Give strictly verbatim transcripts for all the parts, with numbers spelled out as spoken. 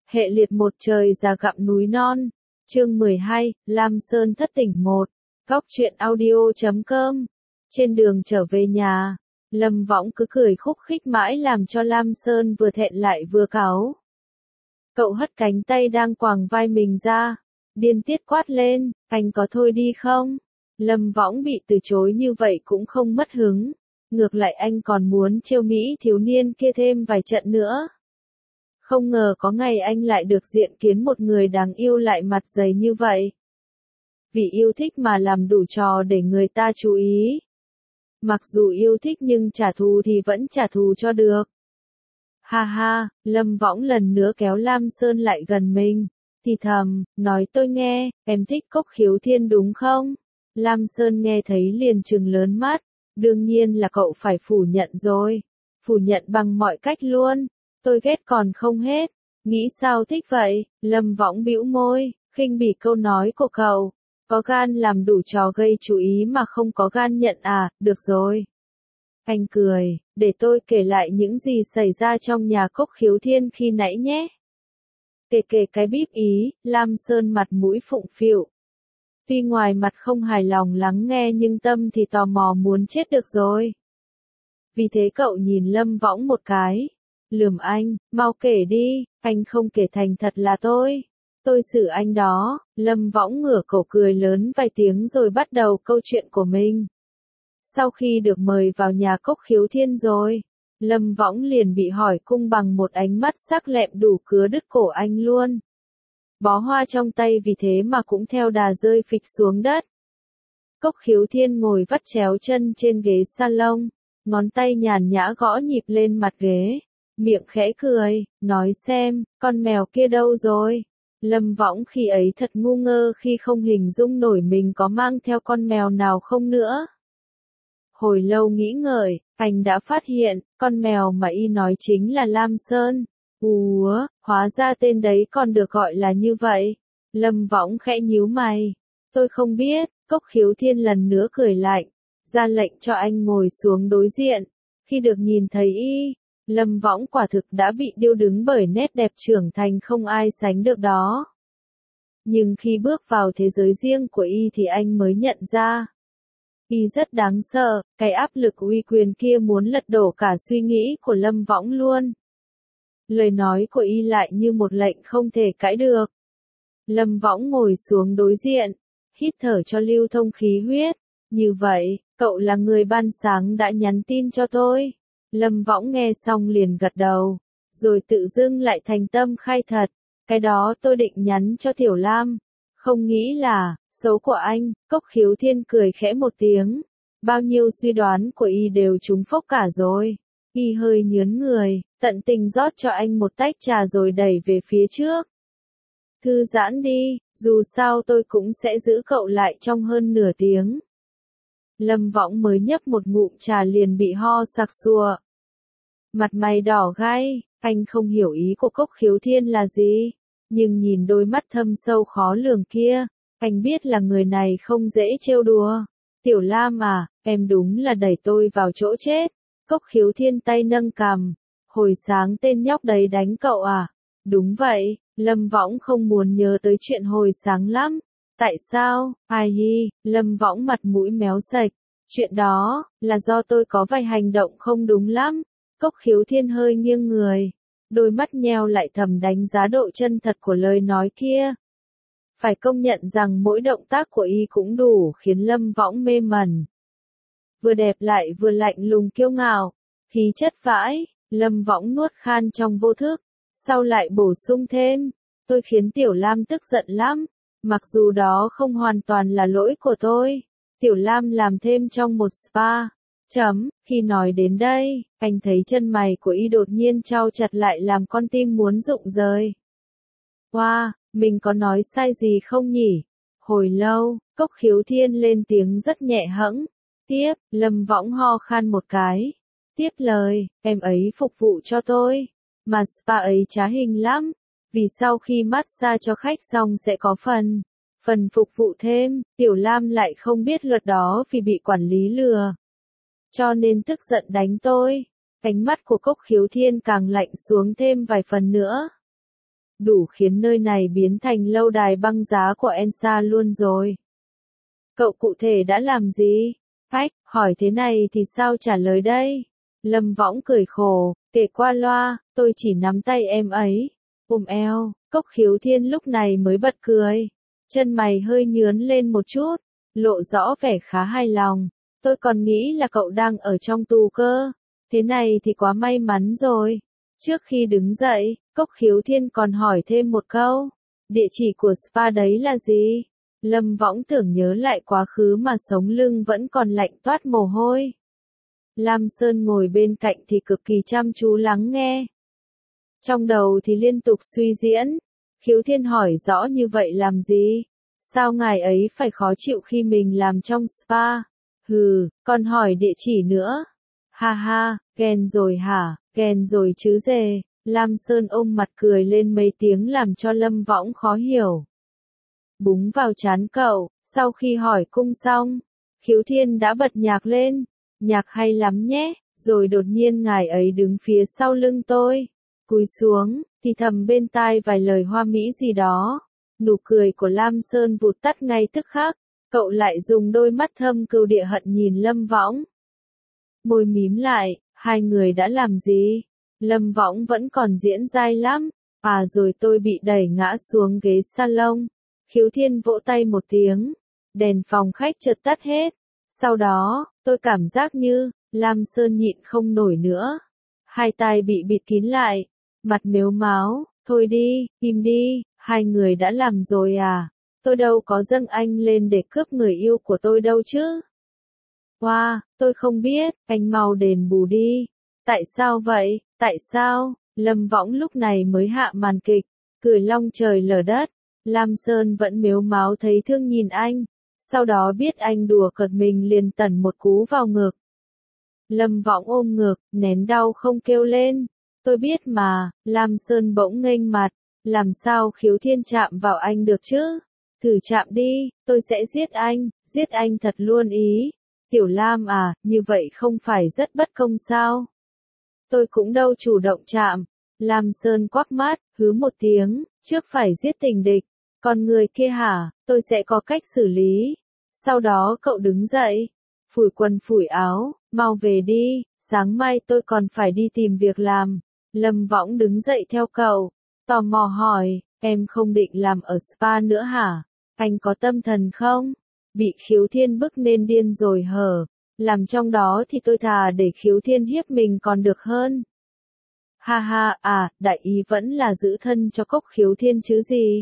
Hệ liệt một trời già gặm núi non. Chương mười hai, Lam Sơn thất tỉnh một. Góc truyện audio chấm com. Trên đường trở về nhà, Lâm Võng cứ cười khúc khích mãi làm cho Lam Sơn vừa thẹn lại vừa cáu. Cậu hất cánh tay đang quàng vai mình ra, điên tiết quát lên, anh có thôi đi không? Lâm Võng bị từ chối như vậy cũng không mất hứng, ngược lại anh còn muốn trêu Mỹ thiếu niên kia thêm vài trận nữa. Không ngờ có ngày anh lại được diện kiến một người đáng yêu lại mặt dày như vậy. Vì yêu thích mà làm đủ trò để người ta chú ý. Mặc dù yêu thích nhưng trả thù thì vẫn trả thù cho được. Ha ha, Lâm Võng lần nữa kéo Lam Sơn lại gần mình, thì thầm, nói tôi nghe, em thích Cốc Khiếu Thiên đúng không? Lam Sơn nghe thấy liền trừng lớn mắt, đương nhiên là cậu phải phủ nhận rồi, phủ nhận bằng mọi cách luôn, tôi ghét còn không hết, nghĩ sao thích vậy? Lâm Võng bĩu môi, khinh bỉ câu nói của cậu, có gan làm đủ trò gây chú ý mà không có gan nhận à, được rồi. Anh cười, để tôi kể lại những gì xảy ra trong nhà Cốc Khiếu Thiên khi nãy nhé. Kể kể cái bíp ý, Lam Sơn mặt mũi phụng phịu. Tuy ngoài mặt không hài lòng lắng nghe nhưng tâm thì tò mò muốn chết được rồi. Vì thế cậu nhìn Lâm Võng một cái, lườm anh, mau kể đi, anh không kể thành thật là tôi. Tôi xử anh đó. Lâm Võng ngửa cổ cười lớn vài tiếng rồi bắt đầu câu chuyện của mình. Sau khi được mời vào nhà Cốc Khiếu Thiên rồi, Lâm Võng liền bị hỏi cung bằng một ánh mắt sắc lẹm đủ cứa đứt cổ anh luôn. Bó hoa trong tay vì thế mà cũng theo đà rơi phịch xuống đất. Cốc Khiếu Thiên ngồi vắt chéo chân trên ghế salon, ngón tay nhàn nhã gõ nhịp lên mặt ghế, miệng khẽ cười, nói xem, con mèo kia đâu rồi? Lâm Võng khi ấy thật ngu ngơ khi không hình dung nổi mình có mang theo con mèo nào không nữa. Hồi lâu nghĩ ngợi, anh đã phát hiện, con mèo mà y nói chính là Lam Sơn. Ủa, hóa ra tên đấy còn được gọi là như vậy. Lâm Võng khẽ nhíu mày. Tôi không biết, Cốc Khiếu Thiên lần nữa cười lạnh, ra lệnh cho anh ngồi xuống đối diện. Khi được nhìn thấy y, Lâm Võng quả thực đã bị điêu đứng bởi nét đẹp trưởng thành không ai sánh được đó. Nhưng khi bước vào thế giới riêng của y thì anh mới nhận ra. Y rất đáng sợ, cái áp lực uy quyền kia muốn lật đổ cả suy nghĩ của Lâm Võng luôn. Lời nói của y lại như một lệnh không thể cãi được. Lâm Võng ngồi xuống đối diện, hít thở cho lưu thông khí huyết. Như vậy, cậu là người ban sáng đã nhắn tin cho tôi. Lâm Võng nghe xong liền gật đầu, rồi tự dưng lại thành tâm khai thật. Cái đó tôi định nhắn cho Tiểu Lam. Không nghĩ là, xấu của anh. Cốc Khiếu Thiên cười khẽ một tiếng. Bao nhiêu suy đoán của y đều trúng phốc cả rồi. Y hơi nhớn người, tận tình rót cho anh một tách trà rồi đẩy về phía trước. Thư giãn đi, dù sao tôi cũng sẽ giữ cậu lại trong hơn nửa tiếng. Lâm Võng mới nhấp một ngụm trà liền bị ho sặc sụa. Mặt mày đỏ gai, anh không hiểu ý của Cốc Khiếu Thiên là gì. Nhưng nhìn đôi mắt thâm sâu khó lường kia, anh biết là người này không dễ trêu đùa. Tiểu Lam à, em đúng là đẩy tôi vào chỗ chết. Cốc Khiếu Thiên tay nâng cằm, hồi sáng tên nhóc đấy đánh cậu à? Đúng vậy, Lâm Võng không muốn nhớ tới chuyện hồi sáng lắm. Tại sao? Ai hi, Lâm Võng mặt mũi méo sạch. Chuyện đó, là do tôi có vài hành động không đúng lắm. Cốc Khiếu Thiên hơi nghiêng người, đôi mắt nheo lại thầm đánh giá độ chân thật của lời nói kia. Phải công nhận rằng mỗi động tác của y cũng đủ khiến Lâm Võng mê mẩn. Vừa đẹp lại vừa lạnh lùng kiêu ngạo, khí chất vãi. Lâm Võng nuốt khan trong vô thức, sau lại bổ sung thêm, tôi khiến Tiểu Lam tức giận lắm, mặc dù đó không hoàn toàn là lỗi của tôi. Tiểu Lam làm thêm trong một spa. Chấm, khi nói đến đây, anh thấy chân mày của y đột nhiên trao chặt lại làm con tim muốn rụng rời. Wow, mình có nói sai gì không nhỉ? Hồi lâu, Cốc Khiếu Thiên lên tiếng rất nhẹ hẫng. Tiếp, Lâm Võng ho khan một cái. Tiếp lời, em ấy phục vụ cho tôi. Mà spa ấy trá hình lắm. Vì sau khi massage cho khách xong sẽ có phần. Phần phục vụ thêm, Tiểu Lam lại không biết luật đó vì bị quản lý lừa. Cho nên tức giận đánh tôi. Ánh mắt của Cốc Khiếu Thiên càng lạnh xuống thêm vài phần nữa. đủ khiến nơi này biến thành lâu đài băng giá của Elsa luôn rồi. Cậu cụ thể đã làm gì? Phách, hỏi thế này thì sao trả lời đây? Lâm Võng cười khổ, kể qua loa, tôi chỉ nắm tay em ấy, ôm eo. Cốc Khiếu Thiên lúc này mới bật cười, chân mày hơi nhướn lên một chút, lộ rõ vẻ khá hài lòng. Tôi còn nghĩ là cậu đang ở trong tù cơ, thế này thì quá may mắn rồi. Trước khi đứng dậy, Cốc Khiếu Thiên còn hỏi thêm một câu, địa chỉ của spa đấy là gì? Lâm Võng tưởng nhớ lại quá khứ mà sống lưng vẫn còn lạnh toát mồ hôi. Lam Sơn ngồi bên cạnh thì cực kỳ chăm chú lắng nghe. Trong đầu thì liên tục suy diễn. Khiếu Thiên hỏi rõ như vậy làm gì? Sao ngài ấy phải khó chịu khi mình làm trong spa? Hừ, còn hỏi địa chỉ nữa. Ha ha, ghen rồi hả, ghen rồi chứ dề. Lam Sơn ôm mặt cười lên mấy tiếng làm cho Lâm Võng khó hiểu. Búng vào trán cậu, sau khi hỏi cung xong, Khiếu Thiên đã bật nhạc lên. Nhạc hay lắm nhé, rồi đột nhiên ngài ấy đứng phía sau lưng tôi. Cúi xuống, thì thầm bên tai vài lời hoa mỹ gì đó. Nụ cười của Lam Sơn vụt tắt ngay tức khắc, cậu lại dùng đôi mắt thâm cừu địa hận nhìn Lâm Võng. Môi mím lại, hai người đã làm gì? Lâm Võng vẫn còn diễn dai lắm, à rồi tôi bị đẩy ngã xuống ghế salon. Khiếu Thiên vỗ tay một tiếng, đèn phòng khách chợt tắt hết. Sau đó, tôi cảm giác như, Lam Sơn nhịn không nổi nữa. Hai tai bị bịt kín lại, mặt mếu máo, thôi đi, im đi, hai người đã làm rồi à? Tôi đâu có dâng anh lên để cướp người yêu của tôi đâu chứ. Wow, tôi không biết, anh mau đền bù đi. Tại sao vậy, tại sao? Lâm Võng lúc này mới hạ màn kịch, cười long trời lở đất. Lam Sơn vẫn mếu máo thấy thương nhìn anh, sau đó biết anh đùa cợt mình liền tẩn một cú vào ngực. Lâm Võng ôm ngực, nén đau không kêu lên. Tôi biết mà, Lam Sơn bỗng nghênh mặt, làm sao Khiếu Thiên chạm vào anh được chứ? Thử chạm đi, tôi sẽ giết anh, giết anh thật luôn ý. Tiểu Lam à, như vậy không phải rất bất công sao? Tôi cũng đâu chủ động chạm. Lam Sơn quắc mắt, hứ một tiếng, trước phải giết tình địch. Còn người kia hả, tôi sẽ có cách xử lý. Sau đó cậu đứng dậy, phủi quần phủi áo, mau về đi, sáng mai tôi còn phải đi tìm việc làm. Lâm Võng đứng dậy theo cậu, tò mò hỏi, em không định làm ở spa nữa hả? Anh có tâm thần không? Bị Khiếu Thiên bức nên điên rồi hở, làm trong đó thì tôi thà để Khiếu Thiên hiếp mình còn được hơn. Ha ha, à, đại ý vẫn là giữ thân cho Cốc Khiếu Thiên chứ gì.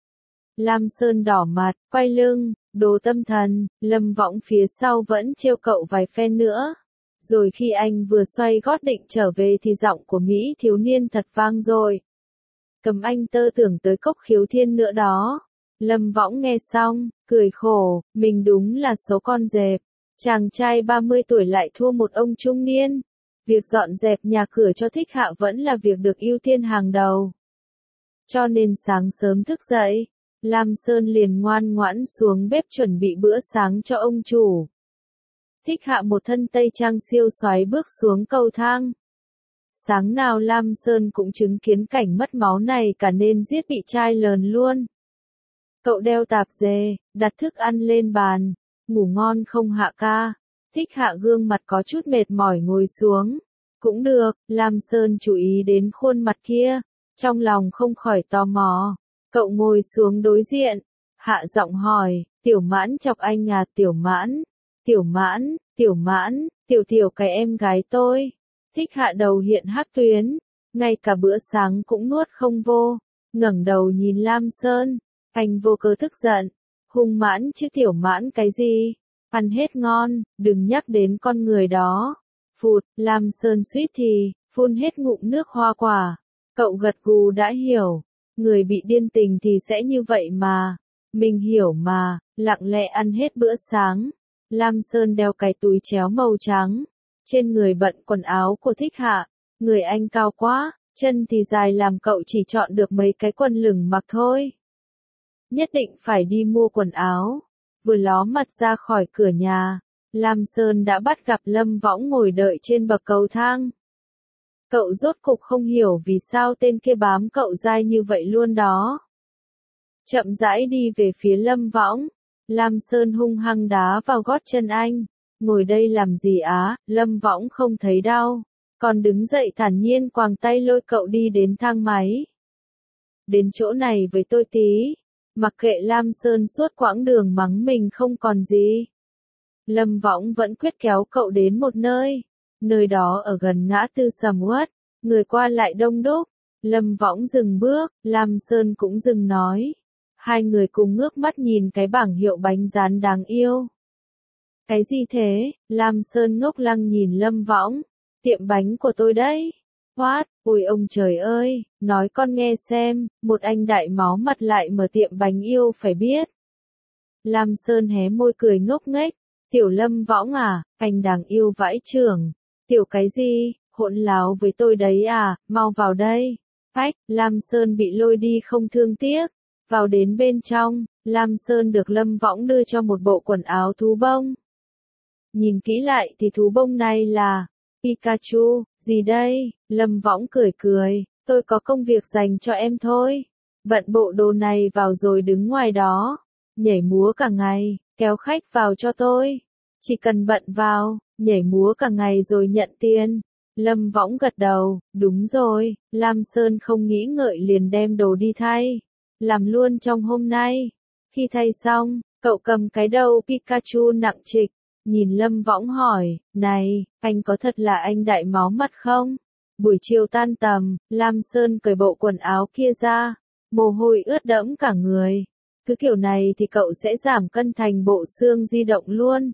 Lam Sơn đỏ mặt, quay lưng, đồ tâm thần. Lâm Võng phía sau vẫn trêu cậu vài phen nữa. Rồi khi anh vừa xoay gót định trở về thì giọng của Mỹ thiếu niên thật vang rồi. Cầm anh tơ tưởng tới Cốc Khiếu Thiên nữa đó. Lâm Võng nghe xong, cười khổ, mình đúng là số con dẹp. Chàng trai ba mươi tuổi lại thua một ông trung niên. Việc dọn dẹp nhà cửa cho Thích Hạ vẫn là việc được ưu tiên hàng đầu. Cho nên sáng sớm thức dậy, Lam Sơn liền ngoan ngoãn xuống bếp chuẩn bị bữa sáng cho ông chủ. Thích Hạ một thân tây trang siêu xoáy bước xuống cầu thang. Sáng nào Lam Sơn cũng chứng kiến cảnh mất máu này cả nên giết bị chai lờn luôn. Cậu đeo tạp dề, đặt thức ăn lên bàn, ngủ ngon không Hạ ca? Thích Hạ gương mặt có chút mệt mỏi ngồi xuống. Cũng được, Lam Sơn chú ý đến khuôn mặt kia, trong lòng không khỏi tò mò. Cậu ngồi xuống đối diện, hạ giọng hỏi, Tiểu Mãn chọc anh à? Tiểu Mãn, Tiểu Mãn, Tiểu Mãn, Tiểu Tiểu cái em gái tôi. Thích Hạ đầu hiện hắc tuyến, ngay cả bữa sáng cũng nuốt không vô, ngẩng đầu nhìn Lam Sơn, anh vô cớ tức giận, hung mãn chứ Tiểu Mãn cái gì, ăn hết ngon, đừng nhắc đến con người đó. Phụt, Lam Sơn suýt thì, phun hết ngụm nước hoa quả, cậu gật gù đã hiểu. Người bị điên tình thì sẽ như vậy mà. Mình hiểu mà, lặng lẽ ăn hết bữa sáng. Lam Sơn đeo cái túi chéo màu trắng. Trên người bận quần áo của Thích Hạ. Người anh cao quá, chân thì dài làm cậu chỉ chọn được mấy cái quần lửng mặc thôi. Nhất định phải đi mua quần áo. Vừa ló mặt ra khỏi cửa nhà, Lam Sơn đã bắt gặp Lâm Võng ngồi đợi trên bậc cầu thang. Cậu rốt cục không hiểu vì sao tên kia bám cậu dai như vậy luôn đó. Chậm rãi đi về phía Lâm Võng. Lam Sơn hung hăng đá vào gót chân anh. Ngồi đây làm gì á? Lâm Võng không thấy đau. Còn đứng dậy thản nhiên quàng tay lôi cậu đi đến thang máy. Đến chỗ này với tôi tí. Mặc kệ Lam Sơn suốt quãng đường mắng mình không còn gì. Lâm Võng vẫn quyết kéo cậu đến một nơi. Nơi đó ở gần ngã tư sầm uất. Người qua lại đông đúc. Lâm Võng dừng bước, Lam Sơn cũng dừng nói. Hai người cùng ngước mắt nhìn cái bảng hiệu bánh rán đáng yêu. Cái gì thế? Lam Sơn ngốc lăng nhìn Lâm Võng. Tiệm bánh của tôi đấy. What? Ôi ông trời ơi, nói con nghe xem, một anh đại máu mặt lại mở tiệm bánh yêu phải biết. Lam Sơn hé môi cười ngốc nghếch. Tiểu Lâm Võng à, anh đáng yêu vãi chưởng. Tiểu cái gì, hỗn láo với tôi đấy à, mau vào đây. Phách, Lam Sơn bị lôi đi không thương tiếc. Vào đến bên trong, Lam Sơn được Lâm Võng đưa cho một bộ quần áo thú bông. Nhìn kỹ lại thì thú bông này là Pikachu, gì đây? Lâm Võng cười cười, tôi có công việc dành cho em thôi. Bận bộ đồ này vào rồi đứng ngoài đó, nhảy múa cả ngày, kéo khách vào cho tôi. Chỉ cần bận vào, nhảy múa cả ngày rồi nhận tiền. Lâm Võng gật đầu, đúng rồi, Lam Sơn không nghĩ ngợi liền đem đồ đi thay. Làm luôn trong hôm nay. Khi thay xong, cậu cầm cái đầu Pikachu nặng trịch, nhìn Lâm Võng hỏi, này, anh có thật là anh đại máu mặt không? Buổi chiều tan tầm, Lam Sơn cởi bộ quần áo kia ra, mồ hôi ướt đẫm cả người. Cứ kiểu này thì cậu sẽ giảm cân thành bộ xương di động luôn.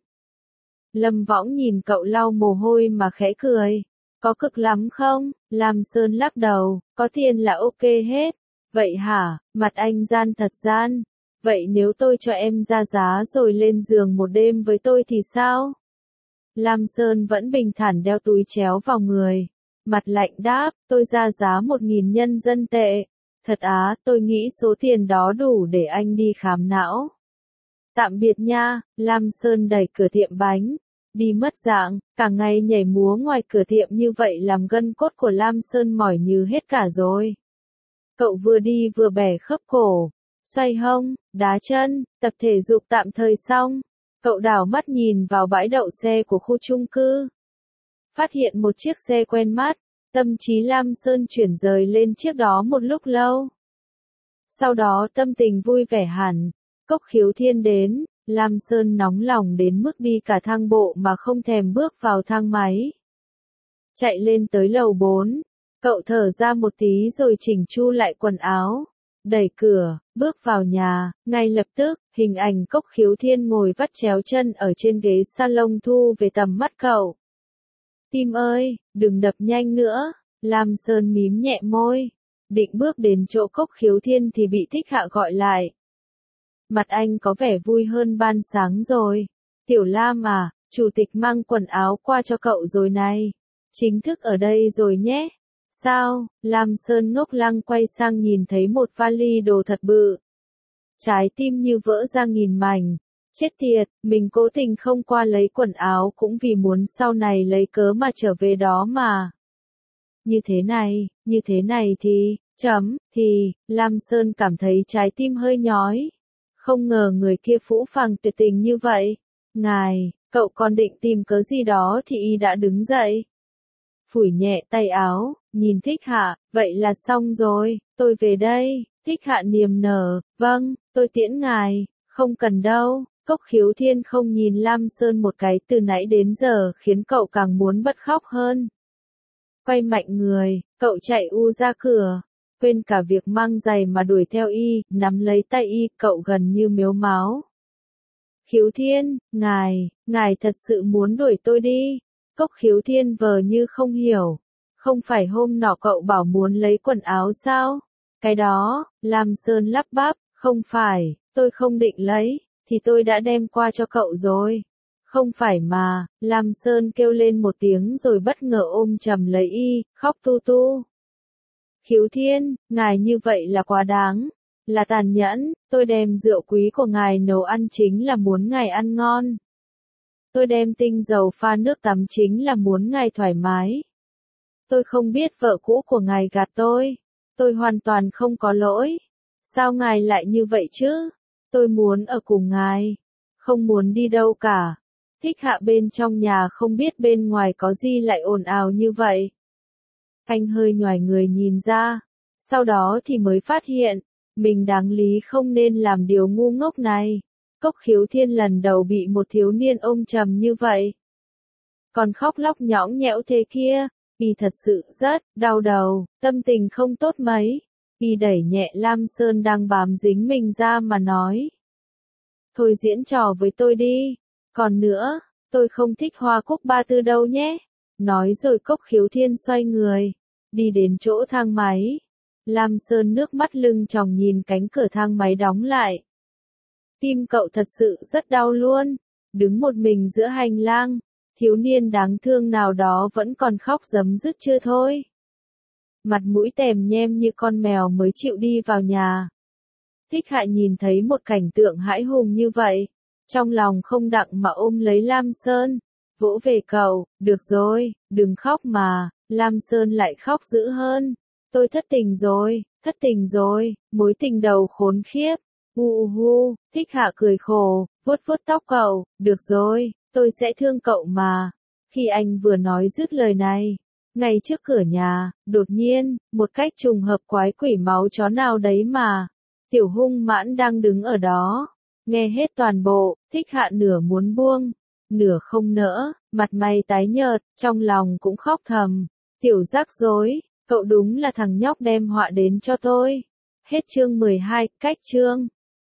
Lâm Võng nhìn cậu lau mồ hôi mà khẽ cười. Có cực lắm không? Lam Sơn lắc đầu, có tiền là ok hết. Vậy hả, mặt anh gian thật gian. Vậy nếu tôi cho em ra giá rồi lên giường một đêm với tôi thì sao? Lam Sơn vẫn bình thản đeo túi chéo vào người. Mặt lạnh đáp, tôi ra giá một nghìn nhân dân tệ. Thật á, tôi nghĩ số tiền đó đủ để anh đi khám não. Tạm biệt nha, Lam Sơn đẩy cửa tiệm bánh. Đi mất dạng, cả ngày nhảy múa ngoài cửa tiệm như vậy làm gân cốt của Lam Sơn mỏi như hết cả rồi. Cậu vừa đi vừa bẻ khớp cổ, xoay hông, đá chân, tập thể dục tạm thời xong. Cậu đảo mắt nhìn vào bãi đậu xe của khu chung cư. Phát hiện một chiếc xe quen mắt, tâm trí Lam Sơn chuyển rời lên chiếc đó một lúc lâu. Sau đó tâm tình vui vẻ hẳn, Cốc Khiếu Thiên đến, Lam Sơn nóng lòng đến mức đi cả thang bộ mà không thèm bước vào thang máy. Chạy lên tới lầu bốn, cậu thở ra một tí rồi chỉnh chu lại quần áo, đẩy cửa, bước vào nhà, ngay lập tức, hình ảnh Cốc Khiếu Thiên ngồi vắt chéo chân ở trên ghế salon thu về tầm mắt cậu. Tim ơi, đừng đập nhanh nữa, Lam Sơn mím nhẹ môi, định bước đến chỗ Cốc Khiếu Thiên thì bị Thích Hạ gọi lại. Mặt anh có vẻ vui hơn ban sáng rồi. Tiểu Lam à, chủ tịch mang quần áo qua cho cậu rồi này. Chính thức ở đây rồi nhé. Sao? Lam Sơn ngốc lăng quay sang nhìn thấy một vali đồ thật bự. Trái tim như vỡ ra nghìn mảnh. Chết tiệt, mình cố tình không qua lấy quần áo cũng vì muốn sau này lấy cớ mà trở về đó mà. Như thế này, như thế này thì, chấm, thì, Lam Sơn cảm thấy trái tim hơi nhói. Không ngờ người kia phũ phàng tuyệt tình như vậy. Ngài, cậu còn định tìm cớ gì đó thì y đã đứng dậy. Phủi nhẹ tay áo, nhìn Thích Hạ, vậy là xong rồi, tôi về đây. Thích Hạ niềm nở, vâng, tôi tiễn ngài, không cần đâu. Cốc Khiếu Thiên không nhìn Lam Sơn một cái từ nãy đến giờ khiến cậu càng muốn bật khóc hơn. Quay mạnh người, cậu chạy u ra cửa. Quên cả việc mang giày mà đuổi theo y, nắm lấy tay y, cậu gần như mếu máo. Khiếu Thiên, ngài, ngài thật sự muốn đuổi tôi đi. Cốc Khiếu Thiên vờ như không hiểu. Không phải hôm nọ cậu bảo muốn lấy quần áo sao? Cái đó, Lam Sơn lắp bắp, không phải, tôi không định lấy, thì tôi đã đem qua cho cậu rồi. Không phải mà, Lam Sơn kêu lên một tiếng rồi bất ngờ ôm chầm lấy y, khóc tu tu. Khiếu Thiên, ngài như vậy là quá đáng, là tàn nhẫn, tôi đem rượu quý của ngài nấu ăn chính là muốn ngài ăn ngon. Tôi đem tinh dầu pha nước tắm chính là muốn ngài thoải mái. Tôi không biết vợ cũ của ngài gạt tôi. Tôi hoàn toàn không có lỗi. Sao ngài lại như vậy chứ? Tôi muốn ở cùng ngài. Không muốn đi đâu cả. Thích Hạ bên trong nhà không biết bên ngoài có gì lại ồn ào như vậy. Anh hơi nhoài người nhìn ra. Sau đó thì mới phát hiện, mình đáng lý không nên làm điều ngu ngốc này. Cốc Khiếu Thiên lần đầu bị một thiếu niên ôm chầm như vậy. Còn khóc lóc nhõng nhẽo thế kia, y thật sự rất đau đầu, tâm tình không tốt mấy. Y đẩy nhẹ Lam Sơn đang bám dính mình ra mà nói. Thôi diễn trò với tôi đi. Còn nữa, tôi không thích Hoa Cúc Ba Tư đâu nhé. Nói rồi Cốc Khiếu Thiên xoay người, đi đến chỗ thang máy. Lam Sơn nước mắt lưng tròng nhìn cánh cửa thang máy đóng lại. Tim cậu thật sự rất đau luôn. Đứng một mình giữa hành lang, thiếu niên đáng thương nào đó vẫn còn khóc rấm rứt chưa thôi. Mặt mũi tèm nhem như con mèo mới chịu đi vào nhà. Thích Hạ nhìn thấy một cảnh tượng hãi hùng như vậy, trong lòng không đặng mà ôm lấy Lam Sơn, vỗ về cậu, được rồi, đừng khóc mà. Lam Sơn lại khóc dữ hơn. Tôi thất tình rồi, thất tình rồi, mối tình đầu khốn khiếp. Hu hu, Thích Hạ cười khổ, vuốt vuốt tóc cậu, được rồi, tôi sẽ thương cậu mà. Khi anh vừa nói dứt lời này, ngay trước cửa nhà, đột nhiên, một cách trùng hợp quái quỷ máu chó nào đấy mà. Tiểu Hung Mãn đang đứng ở đó, nghe hết toàn bộ. Thích Hạ nửa muốn buông, nửa không nỡ, mặt mày tái nhợt, trong lòng cũng khóc thầm. Tiểu rắc rối, cậu đúng là thằng nhóc đem họa đến cho tôi. Hết chương mười hai, cách chương.